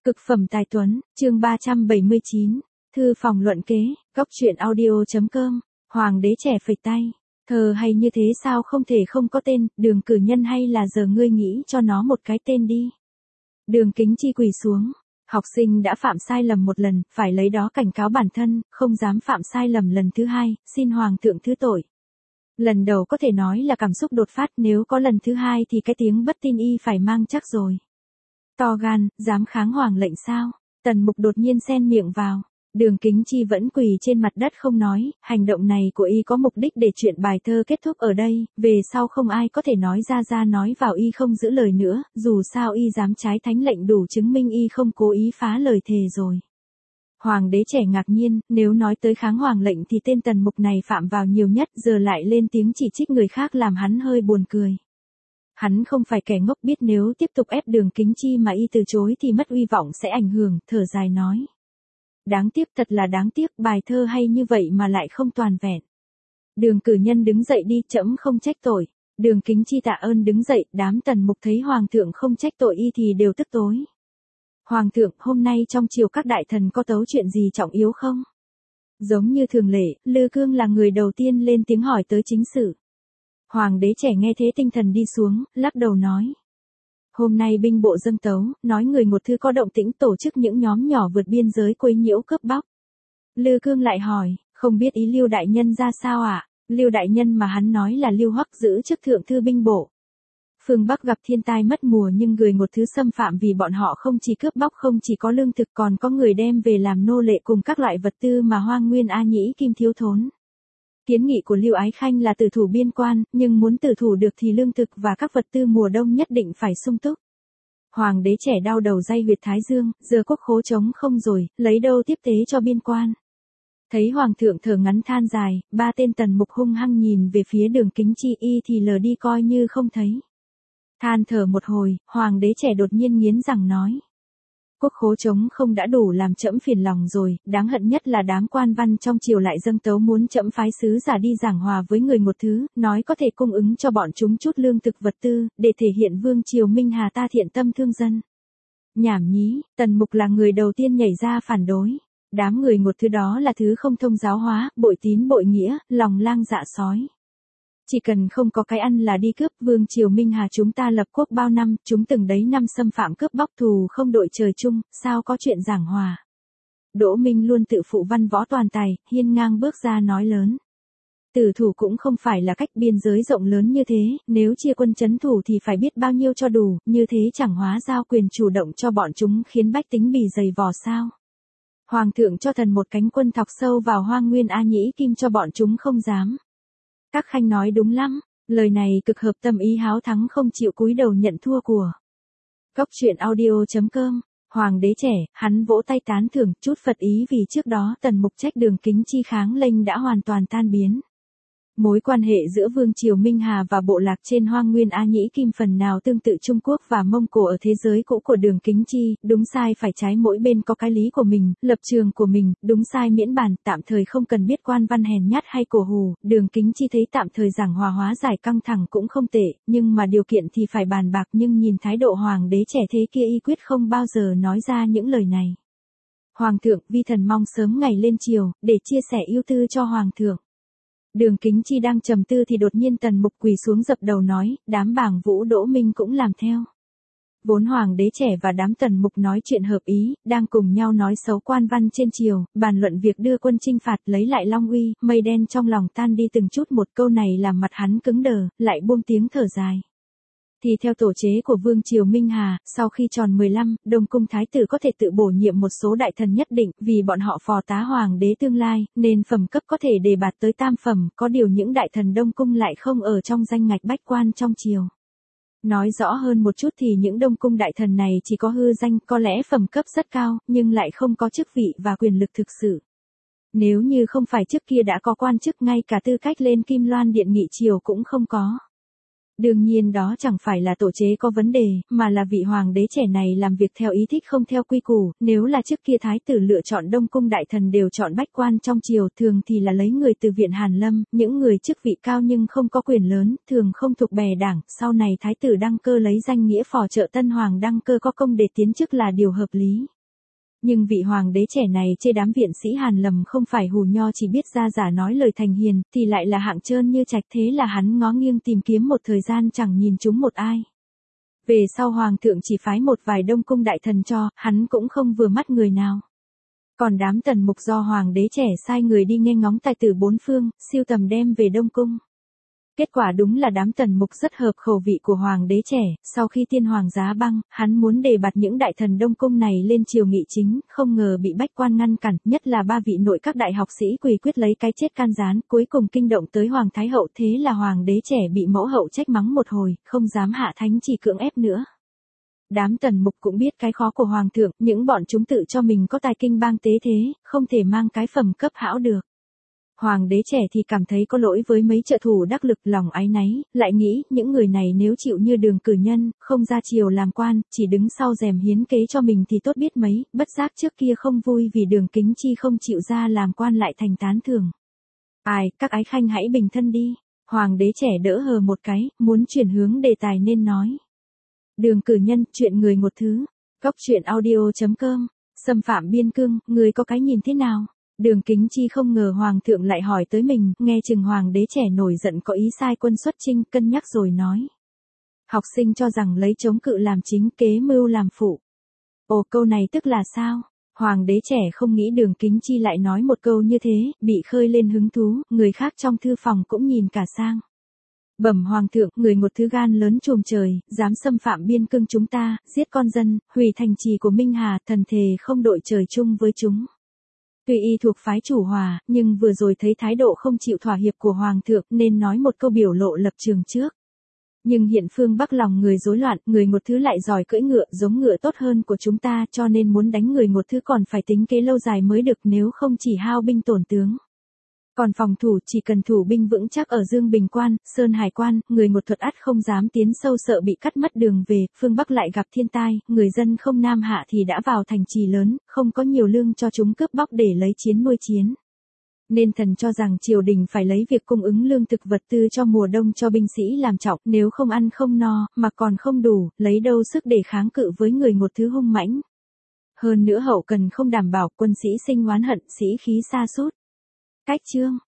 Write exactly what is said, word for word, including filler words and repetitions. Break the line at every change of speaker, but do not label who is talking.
Cực phẩm tài tuấn, chương ba trăm bảy mươi chín, thư phòng luận kế, góc truyện audio.com, hoàng đế trẻ phẩy tay, thơ hay như thế sao không thể không có tên, Đường cử nhân hay là giờ ngươi nghĩ cho nó một cái tên đi. Đường Kính Chi quỳ xuống, học sinh đã phạm sai lầm một lần, phải lấy đó cảnh cáo bản thân, không dám phạm sai lầm lần thứ hai, xin hoàng thượng thứ tội. Lần đầu có thể nói là cảm xúc đột phát, nếu có lần thứ hai thì cái tiếng bất tin y phải mang chắc rồi. To gan, dám kháng hoàng lệnh sao? Tần Mục đột nhiên xen miệng vào. Đường Kính Chi vẫn quỳ trên mặt đất không nói, hành động này của y có mục đích để chuyện bài thơ kết thúc ở đây, về sau không ai có thể nói ra ra nói vào y không giữ lời nữa, dù sao y dám trái thánh lệnh đủ chứng minh y không cố ý phá lời thề rồi. Hoàng đế trẻ ngạc nhiên, nếu nói tới kháng hoàng lệnh thì tên Tần Mục này phạm vào nhiều nhất, giờ lại lên tiếng chỉ trích người khác làm hắn hơi buồn cười. Hắn không phải kẻ ngốc, biết nếu tiếp tục ép Đường Kính Chi mà y từ chối thì mất uy vọng sẽ ảnh hưởng, thở dài nói. Đáng tiếc, thật là đáng tiếc, bài thơ hay như vậy mà lại không toàn vẹn. Đường cử nhân đứng dậy đi, trẫm không trách tội. Đường Kính Chi tạ ơn đứng dậy, đám Tần Mục thấy hoàng thượng không trách tội y thì đều tức tối. Hoàng thượng, hôm nay trong triều các đại thần có tấu chuyện gì trọng yếu không? Giống như thường lệ, Lư Cương là người đầu tiên lên tiếng hỏi tới chính sự. Hoàng đế trẻ nghe thế tinh thần đi xuống, lắc đầu nói. Hôm nay binh bộ dâng tấu, nói người một thư có động tĩnh tổ chức những nhóm nhỏ vượt biên giới quấy nhiễu cướp bóc. Lư Cương lại hỏi, không biết ý Lưu đại nhân ra sao ạ? À? Lưu đại nhân mà hắn nói là Lưu Hoắc giữ chức thượng thư binh bộ. Phương Bắc gặp thiên tai mất mùa nhưng người một thứ xâm phạm vì bọn họ không chỉ cướp bóc, không chỉ có lương thực còn có người đem về làm nô lệ cùng các loại vật tư mà Hoang Nguyên A Nhĩ Kim thiếu thốn. Kiến nghị của Lưu Ái Khanh là tử thủ biên quan, nhưng muốn tử thủ được thì lương thực và các vật tư mùa đông nhất định phải sung túc. Hoàng đế trẻ đau đầu day huyệt thái dương, giờ quốc khố trống không rồi, lấy đâu tiếp tế cho biên quan. Thấy hoàng thượng thở ngắn than dài, ba tên Tần Mục hung hăng nhìn về phía Đường Kính Chi, y thì lờ đi coi như không thấy. Than thở một hồi, hoàng đế trẻ đột nhiên nghiến răng nói. Quốc khố trống không đã đủ làm trẫm phiền lòng rồi, đáng hận nhất là đám quan văn trong triều lại dâng tấu muốn trẫm phái sứ giả đi giảng hòa với người một thứ, nói có thể cung ứng cho bọn chúng chút lương thực vật tư, để thể hiện vương triều Minh Hà ta thiện tâm thương dân. Nhảm nhí, Tần Mục là người đầu tiên nhảy ra phản đối. Đám người một thứ đó là thứ không thông giáo hóa, bội tín bội nghĩa, lòng lang dạ sói. Chỉ cần không có cái ăn là đi cướp, vương triều Minh Hà chúng ta lập quốc bao năm, chúng từng đấy năm xâm phạm cướp bóc thù không đội trời chung, sao có chuyện giảng hòa. Đỗ Minh luôn tự phụ văn võ toàn tài, hiên ngang bước ra nói lớn. Tử thủ cũng không phải là cách, biên giới rộng lớn như thế, nếu chia quân trấn thủ thì phải biết bao nhiêu cho đủ, như thế chẳng hóa giao quyền chủ động cho bọn chúng khiến bách tính bì dày vò sao. Hoàng thượng cho thần một cánh quân thọc sâu vào Hoang Nguyên A Nhĩ Kim cho bọn chúng không dám. Các khanh nói đúng lắm, lời này cực hợp tâm ý háo thắng không chịu cúi đầu nhận thua của. Góc truyện audio.com, hoàng đế trẻ, hắn vỗ tay tán thưởng, chút phật ý vì trước đó Tần Mục trách Đường Kính Chi kháng lệnh đã hoàn toàn tan biến. Mối quan hệ giữa vương triều Minh Hà và bộ lạc trên Hoang Nguyên A Nhĩ Kim phần nào tương tự Trung Quốc và Mông Cổ ở thế giới cũ của Đường Kính Chi, đúng sai phải trái mỗi bên có cái lý của mình, lập trường của mình, đúng sai miễn bàn, tạm thời không cần biết quan văn hèn nhát hay cổ hủ, Đường Kính Chi thấy tạm thời giảng hòa hóa giải căng thẳng cũng không tệ, nhưng mà điều kiện thì phải bàn bạc, nhưng nhìn thái độ hoàng đế trẻ thế kia y quyết không bao giờ nói ra những lời này. Hoàng thượng, vi thần mong sớm ngày lên triều, để chia sẻ ưu tư cho hoàng thượng. Đường Kính Chi đang trầm tư thì đột nhiên Tần Mục quỳ xuống dập đầu nói, đám bảng vũ Đỗ Minh cũng làm theo. Vốn hoàng đế trẻ và đám Tần Mục nói chuyện hợp ý, đang cùng nhau nói xấu quan văn trên triều, bàn luận việc đưa quân chinh phạt lấy lại Long Uy, mây đen trong lòng tan đi từng chút một, câu này làm mặt hắn cứng đờ, lại buông tiếng thở dài. Thì theo tổ chế của vương triều Minh Hà, sau khi tròn mười lăm, Đông Cung Thái tử có thể tự bổ nhiệm một số đại thần nhất định, vì bọn họ phò tá hoàng đế tương lai, nên phẩm cấp có thể đề bạt tới tam phẩm, có điều những đại thần Đông Cung lại không ở trong danh ngạch bách quan trong triều. Nói rõ hơn một chút thì những Đông Cung đại thần này chỉ có hư danh, có lẽ phẩm cấp rất cao, nhưng lại không có chức vị và quyền lực thực sự. Nếu như không phải trước kia đã có quan chức, ngay cả tư cách lên Kim Loan Điện nghị triều cũng không có. Đương nhiên đó chẳng phải là tổ chế có vấn đề, mà là vị hoàng đế trẻ này làm việc theo ý thích không theo quy củ, nếu là trước kia thái tử lựa chọn Đông Cung đại thần đều chọn bách quan trong triều, thường thì là lấy người từ viện Hàn Lâm, những người chức vị cao nhưng không có quyền lớn, thường không thuộc bè đảng, sau này thái tử đăng cơ lấy danh nghĩa phò trợ tân hoàng đăng cơ có công để tiến chức là điều hợp lý. Nhưng vị hoàng đế trẻ này chê đám viện sĩ Hàn lầm không phải hù nho chỉ biết ra giả nói lời thành hiền, thì lại là hạng trơn như trạch, thế là hắn ngó nghiêng tìm kiếm một thời gian chẳng nhìn chúng một ai. Về sau hoàng thượng chỉ phái một vài đông cung đại thần cho, hắn cũng không vừa mắt người nào. Còn đám tần mục do hoàng đế trẻ sai người đi nghe ngóng tài tử bốn phương, siêu tầm đem về đông cung. Kết quả đúng là đám tần mục rất hợp khẩu vị của hoàng đế trẻ, sau khi tiên hoàng giá băng, hắn muốn đề bạt những đại thần đông cung này lên triều nghị chính, không ngờ bị bách quan ngăn cản, nhất là ba vị nội các đại học sĩ quỳ quyết lấy cái chết can gián, cuối cùng kinh động tới hoàng thái hậu, thế là hoàng đế trẻ bị mẫu hậu trách mắng một hồi, không dám hạ thánh chỉ cưỡng ép nữa. Đám tần mục cũng biết cái khó của hoàng thượng, những bọn chúng tự cho mình có tài kinh bang tế thế, không thể mang cái phẩm cấp hão được. Hoàng đế trẻ thì cảm thấy có lỗi với mấy trợ thủ đắc lực, lòng áy náy, lại nghĩ những người này nếu chịu như Đường cử nhân, không ra triều làm quan, chỉ đứng sau rèm hiến kế cho mình thì tốt biết mấy, bất giác trước kia không vui vì Đường Kính Chi không chịu ra làm quan lại thành tán thưởng. Ai, các ái khanh hãy bình thân đi. Hoàng đế trẻ đỡ hờ một cái, muốn chuyển hướng đề tài nên nói. Đường cử nhân, chuyện người một thứ. Góc truyện audio chấm com. Xâm phạm biên cương, người có cái nhìn thế nào? Đường Kính Chi không ngờ hoàng thượng lại hỏi tới mình, nghe chừng hoàng đế trẻ nổi giận có ý sai quân xuất chinh, cân nhắc rồi nói. Học sinh cho rằng lấy chống cự làm chính, kế mưu làm phụ. Ồ, câu này tức là sao? Hoàng đế trẻ không nghĩ Đường Kính Chi lại nói một câu như thế, bị khơi lên hứng thú, người khác trong thư phòng cũng nhìn cả sang. Bẩm hoàng thượng, người một thứ gan lớn trùm trời, dám xâm phạm biên cương chúng ta, giết con dân, hủy thành trì của Minh Hà, thần thề không đội trời chung với chúng. Tuy y thuộc phái chủ hòa, nhưng vừa rồi thấy thái độ không chịu thỏa hiệp của hoàng thượng nên nói một câu biểu lộ lập trường trước. Nhưng hiện phương Bắc lòng người rối loạn, người một thứ lại giỏi cưỡi ngựa, giống ngựa tốt hơn của chúng ta, cho nên muốn đánh người một thứ còn phải tính kế lâu dài mới được, nếu không chỉ hao binh tổn tướng. Còn phòng thủ chỉ cần thủ binh vững chắc ở Dương Bình Quan, Sơn Hải Quan, người một thuật ắt không dám tiến sâu sợ bị cắt mất đường về, phương Bắc lại gặp thiên tai, người dân không nam hạ thì đã vào thành trì lớn, không có nhiều lương cho chúng cướp bóc để lấy chiến nuôi chiến. Nên thần cho rằng triều đình phải lấy việc cung ứng lương thực vật tư cho mùa đông cho binh sĩ làm trọng, nếu không ăn không no, mà còn không đủ, lấy đâu sức để kháng cự với người một thứ hung mãnh. Hơn nữa hậu cần không đảm bảo, quân sĩ sinh oán hận, sĩ khí sa sút. Cách chương